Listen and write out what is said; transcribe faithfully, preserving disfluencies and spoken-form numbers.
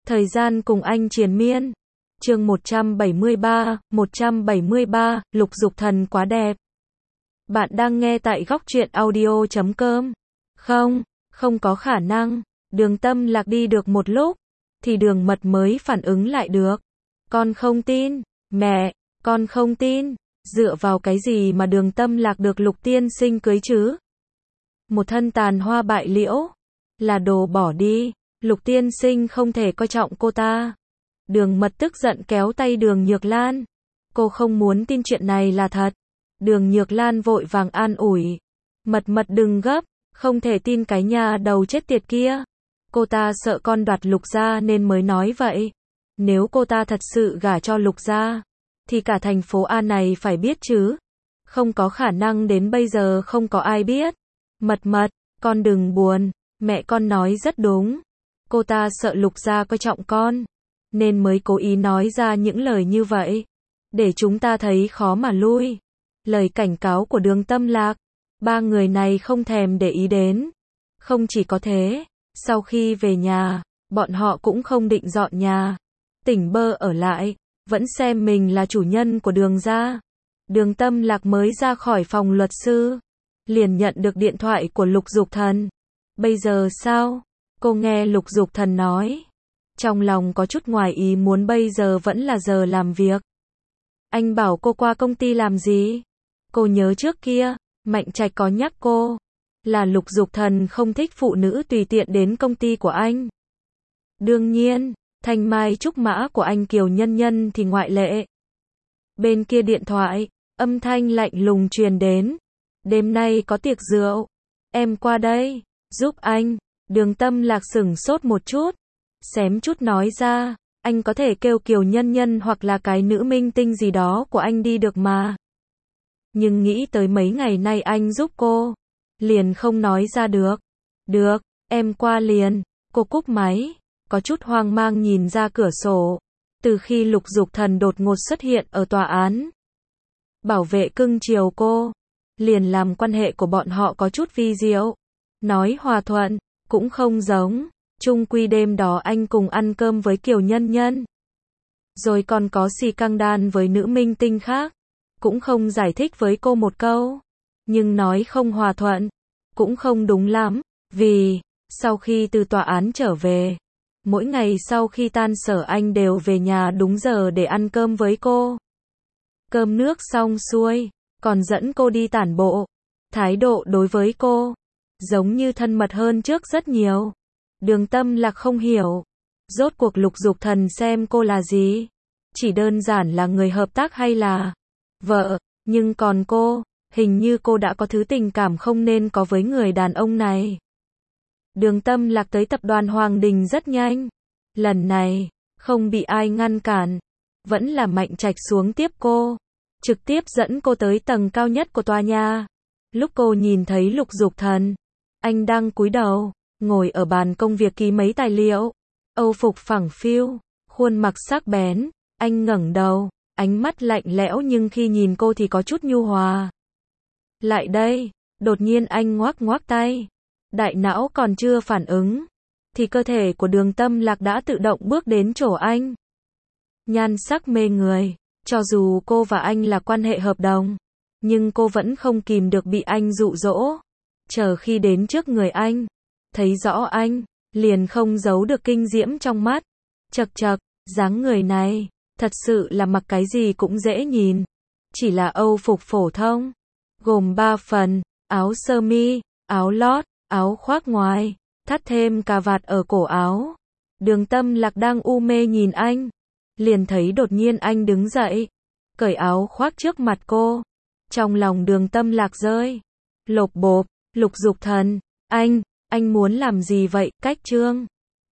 Thời gian cùng anh triền miên. Chương một trăm bảy mươi ba, một trăm bảy mươi ba, Lục Dục Thần quá đẹp. Bạn đang nghe tại góc truyện audio chấm com. Không, không có khả năng. Đường Tâm Lạc đi được một lúc, thì Đường Mật mới phản ứng lại được. Con không tin, mẹ, con không tin. Dựa vào cái gì mà Đường Tâm Lạc được Lục tiên sinh cưới chứ? Một thân tàn hoa bại liễu, là đồ bỏ đi. Lục tiên sinh không thể coi trọng cô ta. Đường Mật tức giận kéo tay Đường Nhược Lan. Cô không muốn tin chuyện này là thật. Đường Nhược Lan vội vàng an ủi. Mật Mật đừng gấp, không thể tin cái nhà đầu chết tiệt kia. Cô ta sợ con đoạt Lục gia nên mới nói vậy. Nếu cô ta thật sự gả cho Lục gia, thì cả thành phố A này phải biết chứ. Không có khả năng đến bây giờ không có ai biết. Mật Mật, con đừng buồn, mẹ con nói rất đúng. Cô ta sợ Lục gia coi trọng con, nên mới cố ý nói ra những lời như vậy, để chúng ta thấy khó mà lui. Lời cảnh cáo của Đường Tâm Lạc, ba người này không thèm để ý đến. Không chỉ có thế, sau khi về nhà, bọn họ cũng không định dọn nhà, tỉnh bơ ở lại, vẫn xem mình là chủ nhân của Đường gia. Đường Tâm Lạc mới ra khỏi phòng luật sư, liền nhận được điện thoại của Lục Dục Thần. Bây giờ sao? Cô nghe Lục Dục Thần nói, trong lòng có chút ngoài ý muốn. Bây giờ vẫn là giờ làm việc. Anh bảo cô qua công ty làm gì? Cô nhớ trước kia, Mạnh Trạch có nhắc cô, là Lục Dục Thần không thích phụ nữ tùy tiện đến công ty của anh. Đương nhiên, thanh mai trúc mã của anh Kiều Nhân Nhân thì ngoại lệ. Bên kia điện thoại, âm thanh lạnh lùng truyền đến. Đêm nay có tiệc rượu, em qua đây, giúp anh. Đường Tâm Lạc sửng sốt một chút, xém chút nói ra, anh có thể kêu Kiều Nhân Nhân hoặc là cái nữ minh tinh gì đó của anh đi được mà. Nhưng nghĩ tới mấy ngày nay anh giúp cô, liền không nói ra được. Được, em qua liền. Cô cúp máy, có chút hoang mang nhìn ra cửa sổ. Từ khi Lục Dục Thần đột ngột xuất hiện ở tòa án, bảo vệ cưng chiều cô, liền làm quan hệ của bọn họ có chút vi diệu. Nói hòa thuận, cũng không giống. Chung quy đêm đó anh cùng ăn cơm với Kiều Nhân Nhân, rồi còn có xì căng đan với nữ minh tinh khác, cũng không giải thích với cô một câu. Nhưng nói không hòa thuận, cũng không đúng lắm. Vì, sau khi từ tòa án trở về, mỗi ngày sau khi tan sở anh đều về nhà đúng giờ để ăn cơm với cô. Cơm nước xong xuôi, còn dẫn cô đi tản bộ. Thái độ đối với cô, giống như thân mật hơn trước rất nhiều. Đường Tâm Lạc không hiểu, rốt cuộc Lục Dục Thần xem cô là gì? Chỉ đơn giản là người hợp tác hay là vợ? Nhưng còn cô, hình như cô đã có thứ tình cảm không nên có với người đàn ông này. Đường Tâm Lạc tới tập đoàn Hoàng Đình rất nhanh. Lần này, không bị ai ngăn cản, vẫn là Mạnh Trạch xuống tiếp cô, trực tiếp dẫn cô tới tầng cao nhất của tòa nhà. Lúc cô nhìn thấy Lục Dục Thần, anh đang cúi đầu, ngồi ở bàn công việc ký mấy tài liệu, âu phục phẳng phiu, khuôn mặt sắc bén. Anh ngẩng đầu, ánh mắt lạnh lẽo nhưng khi nhìn cô thì có chút nhu hòa. Lại đây, đột nhiên anh ngoác ngoác tay. Đại não còn chưa phản ứng, thì cơ thể của Đường Tâm Lạc đã tự động bước đến chỗ anh. Nhan sắc mê người, cho dù cô và anh là quan hệ hợp đồng, nhưng cô vẫn không kìm được bị anh dụ dỗ. Chờ khi đến trước người anh, thấy rõ anh, liền không giấu được kinh diễm trong mắt. Chật chật, dáng người này, thật sự là mặc cái gì cũng dễ nhìn. Chỉ là âu phục phổ thông, gồm ba phần, áo sơ mi, áo lót, áo khoác ngoài, thắt thêm cà vạt ở cổ áo. Đường Tâm Lạc đang u mê nhìn anh, liền thấy đột nhiên anh đứng dậy, cởi áo khoác trước mặt cô. Trong lòng Đường Tâm Lạc rơi lộp bộp. Lục Dục Thần, anh, anh muốn làm gì vậy? Cách trương.